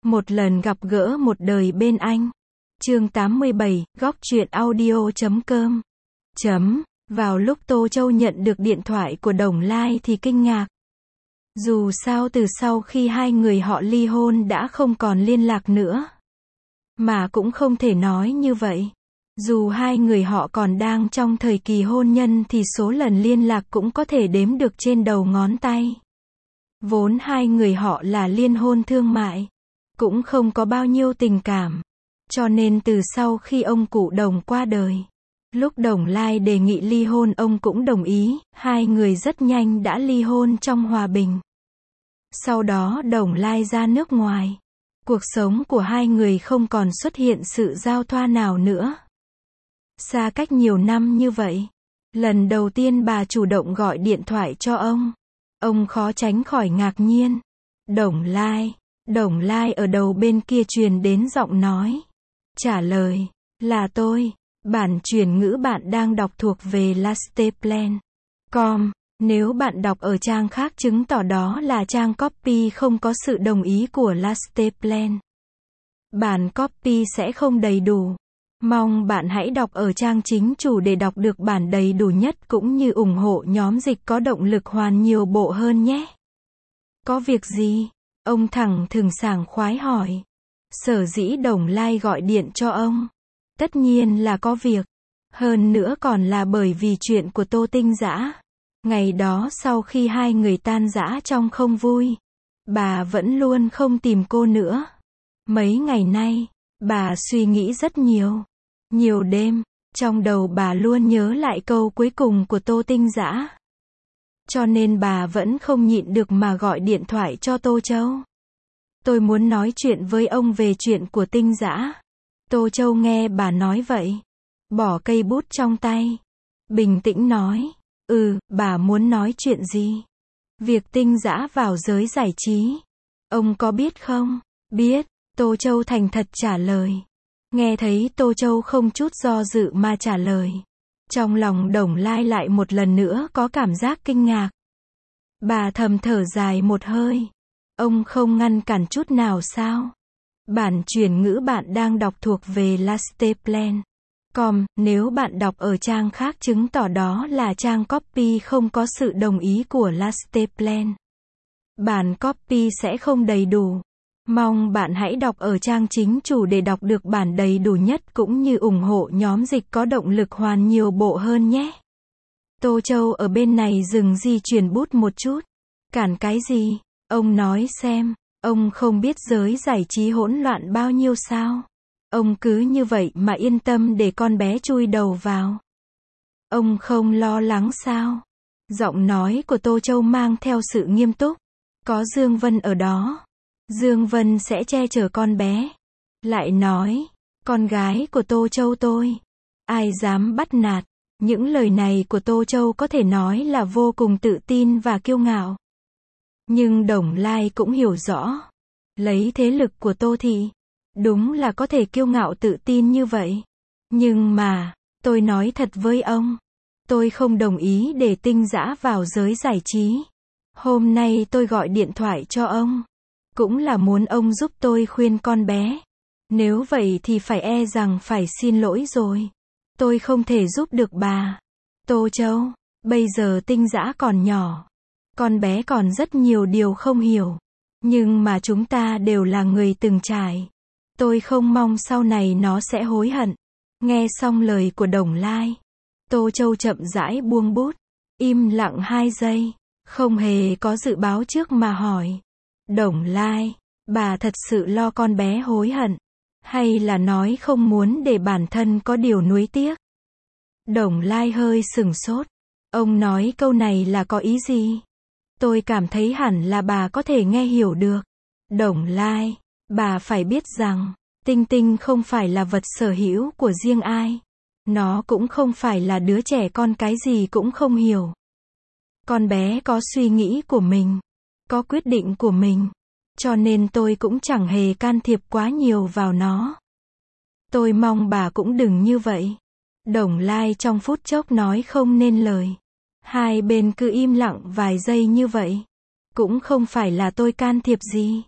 Một lần gặp gỡ một đời bên anh. Chương 87, góc truyện audio.com. Vào lúc Tô Châu nhận được điện thoại của Đồng Lai thì kinh ngạc. Dù sao từ sau khi hai người họ ly hôn đã không còn liên lạc nữa. Mà cũng không thể nói như vậy. Dù hai người họ còn đang trong thời kỳ hôn nhân thì số lần liên lạc cũng có thể đếm được trên đầu ngón tay. Vốn hai người họ là liên hôn thương mại. Cũng không có bao nhiêu tình cảm. Cho nên từ sau khi ông cụ Đồng qua đời, lúc Đồng Lai đề nghị ly hôn ông cũng đồng ý, hai người rất nhanh đã ly hôn trong hòa bình. Sau đó Đồng Lai ra nước ngoài. Cuộc sống của hai người không còn xuất hiện sự giao thoa nào nữa. Xa cách nhiều năm như vậy. Lần đầu tiên bà chủ động gọi điện thoại cho ông khó tránh khỏi ngạc nhiên. Đồng Lai ở đầu bên kia truyền đến giọng nói. Trả lời, là tôi. Bản chuyển ngữ bạn đang đọc thuộc về lasteplan.com. Nếu bạn đọc ở trang khác chứng tỏ đó là trang copy không có sự đồng ý của Lasteplan. Bản copy sẽ không đầy đủ. Mong bạn hãy đọc ở trang chính chủ để đọc được bản đầy đủ nhất cũng như ủng hộ nhóm dịch có động lực hoàn nhiều bộ hơn nhé. Có việc gì? Ông thẳng thừng sảng khoái hỏi. Sở dĩ Đồng Lai gọi điện cho ông. Tất nhiên là có việc. Hơn nữa còn là bởi vì chuyện của Tô Tinh Dã. Ngày đó sau khi hai người tan rã trong không vui, bà vẫn luôn không tìm cô nữa. Mấy ngày nay, bà suy nghĩ rất nhiều. Nhiều đêm, trong đầu bà luôn nhớ lại câu cuối cùng của Tô Tinh Dã. Cho nên bà vẫn không nhịn được mà gọi điện thoại cho Tô Châu. Tôi muốn nói chuyện với ông về chuyện của Tinh Dã. Tô Châu nghe bà nói vậy, bỏ cây bút trong tay, bình tĩnh nói. Bà muốn nói chuyện gì? Việc Tinh Dã vào giới giải trí. Ông có biết không? Biết, Tô Châu thành thật trả lời. Nghe thấy Tô Châu không chút do dự mà trả lời. Trong lòng Đồng Lai lại một lần nữa có cảm giác kinh ngạc. Bà thầm thở dài một hơi. Ông không ngăn cản chút nào sao? Bản chuyển ngữ bạn đang đọc thuộc về lasteplan.com. Nếu bạn đọc ở trang khác chứng tỏ đó là trang copy không có sự đồng ý của Lasteplan. Bản copy sẽ không đầy đủ. Mong bạn hãy đọc ở trang chính chủ để đọc được bản đầy đủ nhất cũng như ủng hộ nhóm dịch có động lực hoàn nhiều bộ hơn nhé. Tô Châu ở bên này dừng di chuyển bút một chút. Cản cái gì? Ông nói xem, ông không biết giới giải trí hỗn loạn bao nhiêu sao? Ông cứ như vậy mà yên tâm để con bé chui đầu vào. Ông không lo lắng sao? Giọng nói của Tô Châu mang theo sự nghiêm túc. Có Dương Vân ở đó. Dương Vân sẽ che chở con bé. Lại nói, con gái của Tô Châu tôi. Ai dám bắt nạt? Những lời này của Tô Châu có thể nói là vô cùng tự tin và kiêu ngạo. Nhưng Đồng Lai cũng hiểu rõ. Lấy thế lực của Tô Thị. Đúng là có thể kiêu ngạo tự tin như vậy. Nhưng mà, tôi nói thật với ông. Tôi không đồng ý để Tinh Dã vào giới giải trí. Hôm nay tôi gọi điện thoại cho ông. Cũng là muốn ông giúp tôi khuyên con bé. Nếu vậy thì phải e rằng phải xin lỗi rồi. Tôi không thể giúp được bà. Tô Châu, bây giờ Tinh Dã còn nhỏ. Con bé còn rất nhiều điều không hiểu. Nhưng mà chúng ta đều là người từng trải. Tôi không mong sau này nó sẽ hối hận. Nghe xong lời của Đồng Lai, Tô Châu chậm rãi buông bút. Im lặng 2 giây. Không hề có dự báo trước mà hỏi. Đồng Lai, bà thật sự lo con bé hối hận? Hay là nói không muốn để bản thân có điều nuối tiếc? Đồng Lai hơi sửng sốt. Ông nói câu này là có ý gì? Tôi cảm thấy hẳn là bà có thể nghe hiểu được. Đồng Lai, bà phải biết rằng, Tinh Tinh không phải là vật sở hữu của riêng ai. Nó cũng không phải là đứa trẻ con cái gì cũng không hiểu. Con bé có suy nghĩ của mình, có quyết định của mình. Cho nên tôi cũng chẳng hề can thiệp quá nhiều vào nó. Tôi mong bà cũng đừng như vậy. Đồng Lai trong phút chốc nói không nên lời. Hai bên cứ im lặng vài giây như vậy. Cũng không phải là tôi can thiệp gì.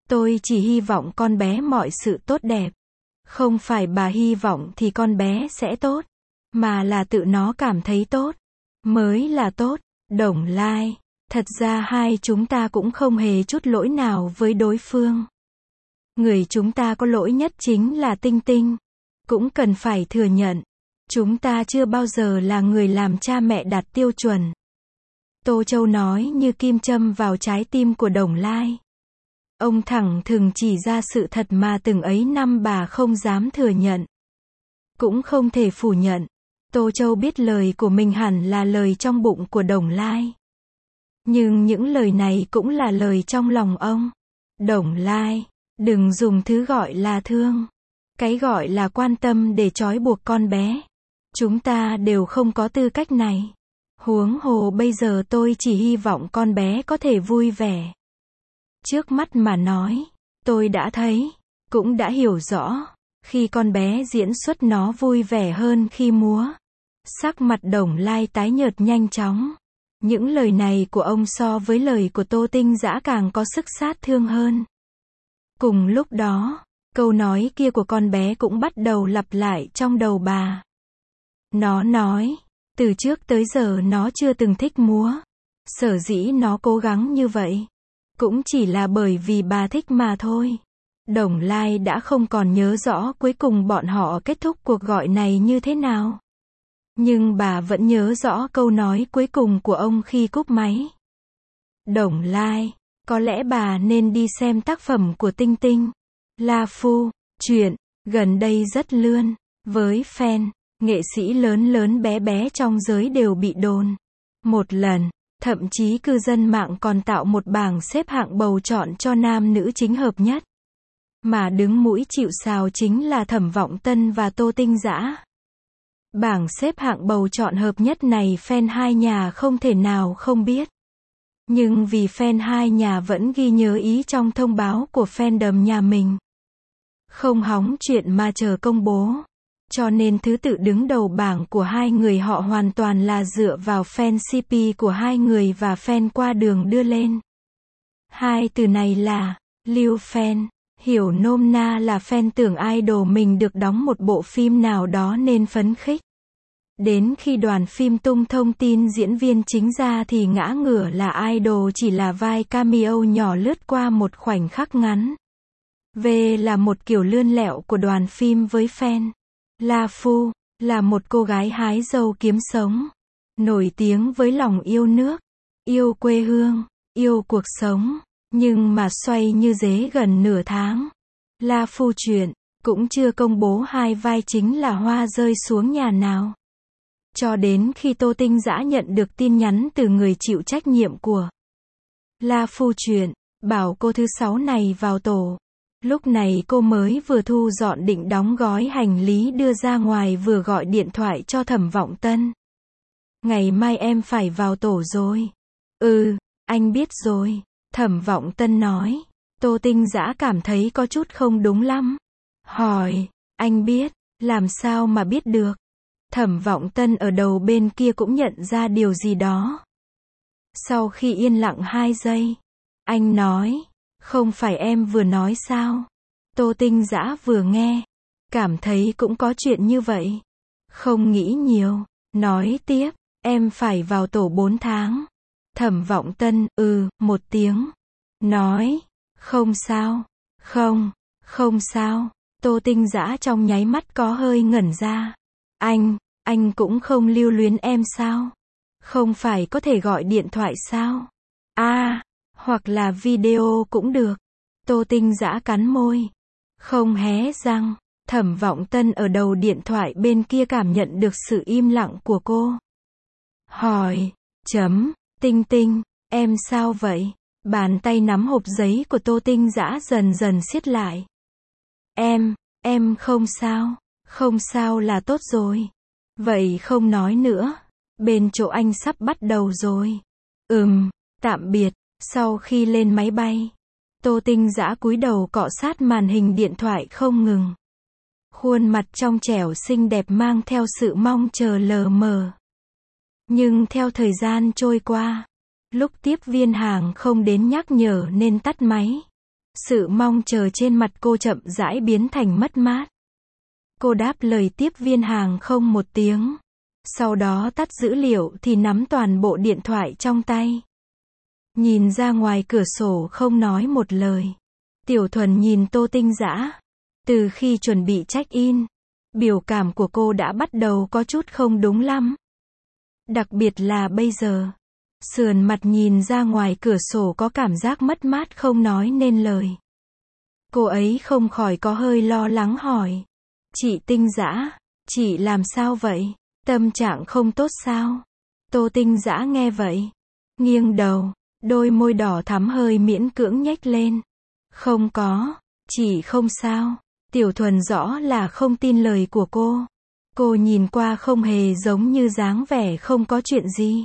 Tôi chỉ hy vọng con bé mọi sự tốt đẹp. Không phải bà hy vọng thì con bé sẽ tốt, mà là tự nó cảm thấy tốt, mới là tốt. Đồng Lai, thật ra hai chúng ta cũng không hề chút lỗi nào với đối phương. Người chúng ta có lỗi nhất chính là Tinh Tinh. Cũng cần phải thừa nhận, chúng ta chưa bao giờ là người làm cha mẹ đạt tiêu chuẩn. Tô Châu nói như kim châm vào trái tim của Đồng Lai. Ông thẳng thừng chỉ ra sự thật mà từng ấy năm bà không dám thừa nhận. Cũng không thể phủ nhận. Tô Châu biết lời của mình hẳn là lời trong bụng của Đồng Lai. Nhưng những lời này cũng là lời trong lòng ông. Đồng Lai, đừng dùng thứ gọi là thương. Cái gọi là quan tâm để trói buộc con bé. Chúng ta đều không có tư cách này. Huống hồ bây giờ tôi chỉ hy vọng con bé có thể vui vẻ. Trước mắt mà nói, tôi đã thấy, cũng đã hiểu rõ, khi con bé diễn xuất nó vui vẻ hơn khi múa. Sắc mặt Đồng Lai tái nhợt nhanh chóng. Những lời này của ông so với lời của Tô Tinh Dã càng có sức sát thương hơn. Cùng lúc đó, câu nói kia của con bé cũng bắt đầu lặp lại trong đầu bà. Nó nói, từ trước tới giờ nó chưa từng thích múa. Sở dĩ nó cố gắng như vậy, cũng chỉ là bởi vì bà thích mà thôi. Đồng Lai đã không còn nhớ rõ cuối cùng bọn họ kết thúc cuộc gọi này như thế nào. Nhưng bà vẫn nhớ rõ câu nói cuối cùng của ông khi cúp máy. Đồng Lai, có lẽ bà nên đi xem tác phẩm của Tinh Tinh. La Phu, chuyện, gần đây rất lươn, với fan, nghệ sĩ lớn lớn bé bé trong giới đều bị đồn. Một lần, thậm chí cư dân mạng còn tạo một bảng xếp hạng bầu chọn cho nam nữ chính hợp nhất. Mà đứng mũi chịu sào chính là Thẩm Vọng Tân và Tô Tinh Dã. Bảng xếp hạng bầu chọn hợp nhất này fan hai nhà không thể nào không biết. Nhưng vì fan hai nhà vẫn ghi nhớ ý trong thông báo của fandom nhà mình. Không hóng chuyện mà chờ công bố. Cho nên thứ tự đứng đầu bảng của hai người họ hoàn toàn là dựa vào fan CP của hai người và fan qua đường đưa lên. Hai từ này là lưu fan, hiểu nôm na là fan tưởng idol mình được đóng một bộ phim nào đó nên phấn khích. Đến khi đoàn phim tung thông tin diễn viên chính ra thì ngã ngửa là idol chỉ là vai cameo nhỏ lướt qua một khoảnh khắc ngắn. V là một kiểu lươn lẹo của đoàn phim với fan. La Phu là một cô gái hái dâu kiếm sống, nổi tiếng với lòng yêu nước, yêu quê hương, yêu cuộc sống, nhưng mà xoay như dế gần nửa tháng. La Phu chuyện cũng chưa công bố hai vai chính là hoa rơi xuống nhà nào. Cho đến khi Tô Tinh Dã nhận được tin nhắn từ người chịu trách nhiệm của La Phu chuyện, bảo cô thứ 6 này vào tổ. Lúc này cô mới vừa thu dọn định đóng gói hành lý đưa ra ngoài vừa gọi điện thoại cho Thẩm Vọng Tân. Ngày mai em phải vào tổ rồi. Ừ, anh biết rồi. Thẩm Vọng Tân nói. Tô Tinh Dã cảm thấy có chút không đúng lắm. Hỏi, anh biết, làm sao mà biết được? Thẩm Vọng Tân ở đầu bên kia cũng nhận ra điều gì đó. Sau khi yên lặng 2 giây, anh nói, không phải em vừa nói sao? Tô Tinh Dã vừa nghe, cảm thấy cũng có chuyện như vậy. Không nghĩ nhiều, nói tiếp, em phải vào tổ 4 tháng. Thẩm Vọng Tân, một tiếng. Nói, không sao, không sao. Tô Tinh Dã trong nháy mắt có hơi ngẩn ra. Anh cũng không lưu luyến em sao? Không phải có thể gọi điện thoại sao? Hoặc là video cũng được. Tô Tinh Dã cắn môi, không hé răng. Thẩm Vọng Tân ở đầu điện thoại bên kia cảm nhận được sự im lặng của cô. Hỏi, Tinh Tinh, em sao vậy? Bàn tay nắm hộp giấy của Tô Tinh Dã dần dần siết lại. Em không sao là tốt rồi. Vậy không nói nữa. Bên chỗ anh sắp bắt đầu rồi. Tạm biệt. Sau khi lên máy bay, Tô Tinh Dã cúi đầu cọ sát màn hình điện thoại không ngừng. Khuôn mặt trong trẻo xinh đẹp mang theo sự mong chờ lờ mờ. Nhưng theo thời gian trôi qua, lúc tiếp viên hàng không đến nhắc nhở nên tắt máy. Sự mong chờ trên mặt cô chậm rãi biến thành mất mát. Cô đáp lời tiếp viên hàng không một tiếng. Sau đó tắt dữ liệu thì nắm toàn bộ điện thoại trong tay. Nhìn ra ngoài cửa sổ không nói một lời. Tiểu Thuần nhìn Tô Tinh Dã. Từ khi chuẩn bị check-in, biểu cảm của cô đã bắt đầu có chút không đúng lắm. Đặc biệt là bây giờ. Sườn mặt nhìn ra ngoài cửa sổ có cảm giác mất mát không nói nên lời. Cô ấy không khỏi có hơi lo lắng hỏi. Chị Tinh Dã, chị làm sao vậy? Tâm trạng không tốt sao? Tô Tinh Dã nghe vậy. Nghiêng đầu, đôi môi đỏ thắm hơi miễn cưỡng nhếch lên. Không có, chị không sao. Tiểu Thuần rõ là không tin lời của cô. Cô nhìn qua không hề giống như dáng vẻ không có chuyện gì.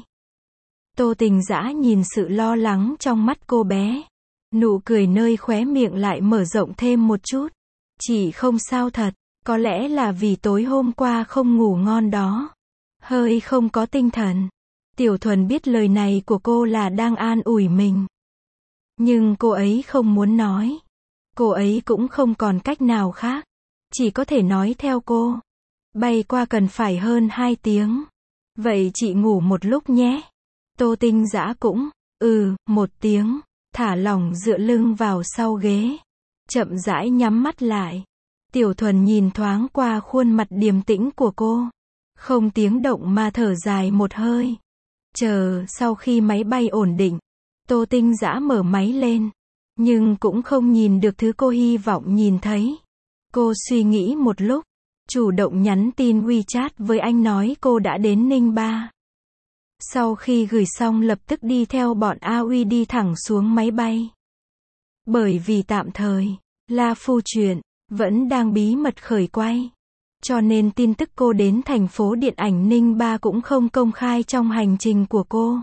Tô Tinh Dã nhìn sự lo lắng trong mắt cô bé. Nụ cười nơi khóe miệng lại mở rộng thêm một chút. Chị không sao thật, có lẽ là vì tối hôm qua không ngủ ngon đó. Hơi không có tinh thần. Tiểu Thuần biết lời này của cô là đang an ủi mình. Nhưng cô ấy không muốn nói. Cô ấy cũng không còn cách nào khác. Chỉ có thể nói theo cô. Bay qua cần phải hơn 2 tiếng. Vậy chị ngủ một lúc nhé. Tô Tinh Dã cũng, 1 tiếng. Thả lỏng dựa lưng vào sau ghế. Chậm rãi nhắm mắt lại. Tiểu Thuần nhìn thoáng qua khuôn mặt điềm tĩnh của cô. Không tiếng động mà thở dài một hơi. Chờ sau khi máy bay ổn định. Tô Tinh Dã mở máy lên. Nhưng cũng không nhìn được thứ cô hy vọng nhìn thấy. Cô suy nghĩ một lúc. Chủ động nhắn tin WeChat với anh nói cô đã đến Ninh Ba. Sau khi gửi xong lập tức đi theo bọn AUI đi thẳng xuống máy bay. Bởi vì tạm thời, La Phu chuyện vẫn đang bí mật khởi quay. Cho nên tin tức cô đến thành phố điện ảnh Ninh Ba cũng không công khai trong hành trình của cô.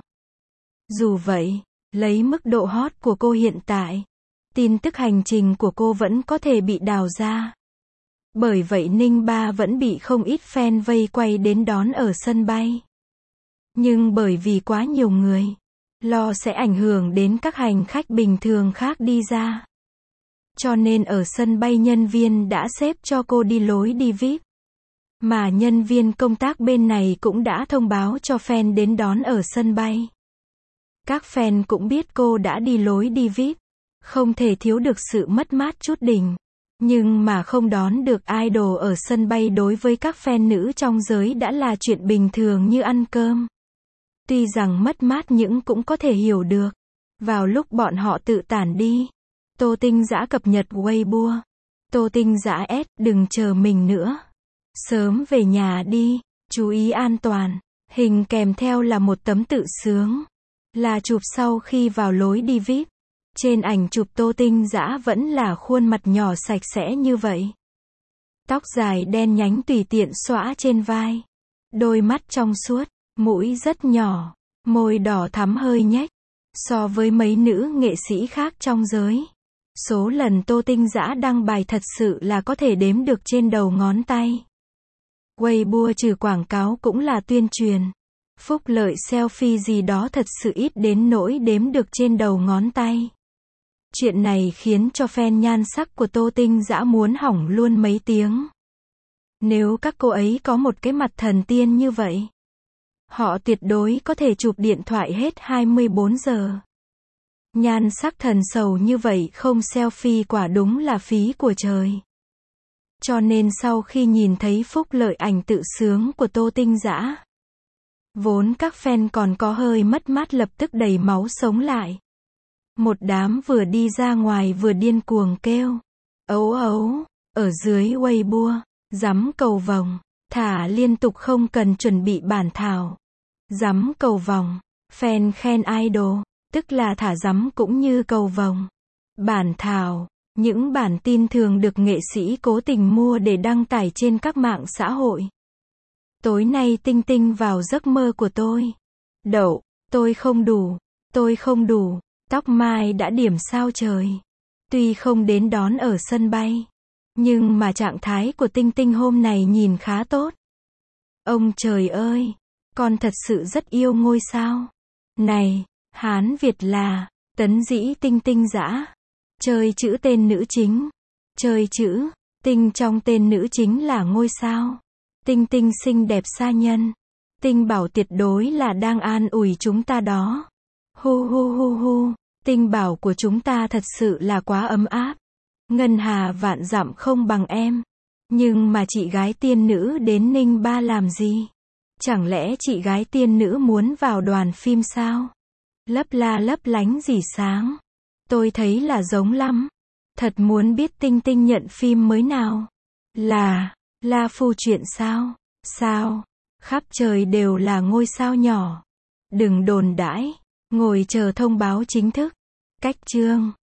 Dù vậy, lấy mức độ hot của cô hiện tại, tin tức hành trình của cô vẫn có thể bị đào ra. Bởi vậy Ninh Ba vẫn bị không ít fan vây quay đến đón ở sân bay. Nhưng bởi vì quá nhiều người, lo sẽ ảnh hưởng đến các hành khách bình thường khác đi ra. Cho nên ở sân bay nhân viên đã xếp cho cô đi lối đi VIP. Mà nhân viên công tác bên này cũng đã thông báo cho fan đến đón ở sân bay. Các fan cũng biết cô đã đi lối đi VIP. Không thể thiếu được sự mất mát chút đỉnh. Nhưng mà không đón được idol ở sân bay đối với các fan nữ trong giới đã là chuyện bình thường như ăn cơm. Tuy rằng mất mát nhưng cũng có thể hiểu được. Vào lúc bọn họ tự tản đi, Tô Tinh Dã cập nhật Weibo. Tô Tinh Dã S, đừng chờ mình nữa. Sớm về nhà đi, chú ý an toàn. Hình kèm theo là một tấm tự sướng. Là chụp sau khi vào lối đi VIP. Trên ảnh chụp Tô Tinh Dã vẫn là khuôn mặt nhỏ sạch sẽ như vậy. Tóc dài đen nhánh tùy tiện xõa trên vai. Đôi mắt trong suốt, mũi rất nhỏ, môi đỏ thắm hơi nhếch. So với mấy nữ nghệ sĩ khác trong giới, số lần Tô Tinh Dã đăng bài thật sự là có thể đếm được trên đầu ngón tay. Weibo trừ quảng cáo cũng là tuyên truyền. Phúc lợi selfie gì đó thật sự ít đến nỗi đếm được trên đầu ngón tay. Chuyện này khiến cho fan nhan sắc của Tô Tinh Dã muốn hỏng luôn mấy tiếng. Nếu các cô ấy có một cái mặt thần tiên như vậy, họ tuyệt đối có thể chụp điện thoại hết 24 giờ. Nhan sắc thần sầu như vậy không selfie quả đúng là phí của trời. Cho nên sau khi nhìn thấy phúc lợi ảnh tự sướng của Tô Tinh Dã, vốn các fan còn có hơi mất mát lập tức đầy máu sống lại. Một đám vừa đi ra ngoài vừa điên cuồng kêu. Ấu ấu, ở dưới Weibo, dắm cầu vồng, thả liên tục không cần chuẩn bị bản thảo. Dắm cầu vồng, fan khen idol, tức là thả dắm cũng như cầu vồng. Bản thảo, những bản tin thường được nghệ sĩ cố tình mua để đăng tải trên các mạng xã hội. Tối nay Tinh Tinh vào giấc mơ của tôi. Đậu, tôi không đủ, tóc mai đã điểm sao trời. Tuy không đến đón ở sân bay, nhưng mà trạng thái của Tinh Tinh hôm này nhìn khá tốt. Ông trời ơi, con thật sự rất yêu ngôi sao. Này, Hán Việt là, Tấn Dĩ Tinh Tinh Dã. Chơi chữ tên nữ chính. Chơi chữ. Tinh trong tên nữ chính là ngôi sao. Tinh tinh xinh đẹp sa nhân. Tinh bảo tuyệt đối là đang an ủi chúng ta đó. Hu hu hu hu. Tinh bảo của chúng ta thật sự là quá ấm áp. Ngân hà vạn dặm không bằng em. Nhưng mà chị gái tiên nữ đến Ninh Ba làm gì? Chẳng lẽ chị gái tiên nữ muốn vào đoàn phim sao? Lấp la lấp lánh gì sáng? Tôi thấy là giống lắm. Thật muốn biết Tinh Tinh nhận phim mới nào. Là La Phu chuyện sao? Sao? Khắp trời đều là ngôi sao nhỏ. Đừng đồn đãi. Ngồi chờ thông báo chính thức. Cách chương.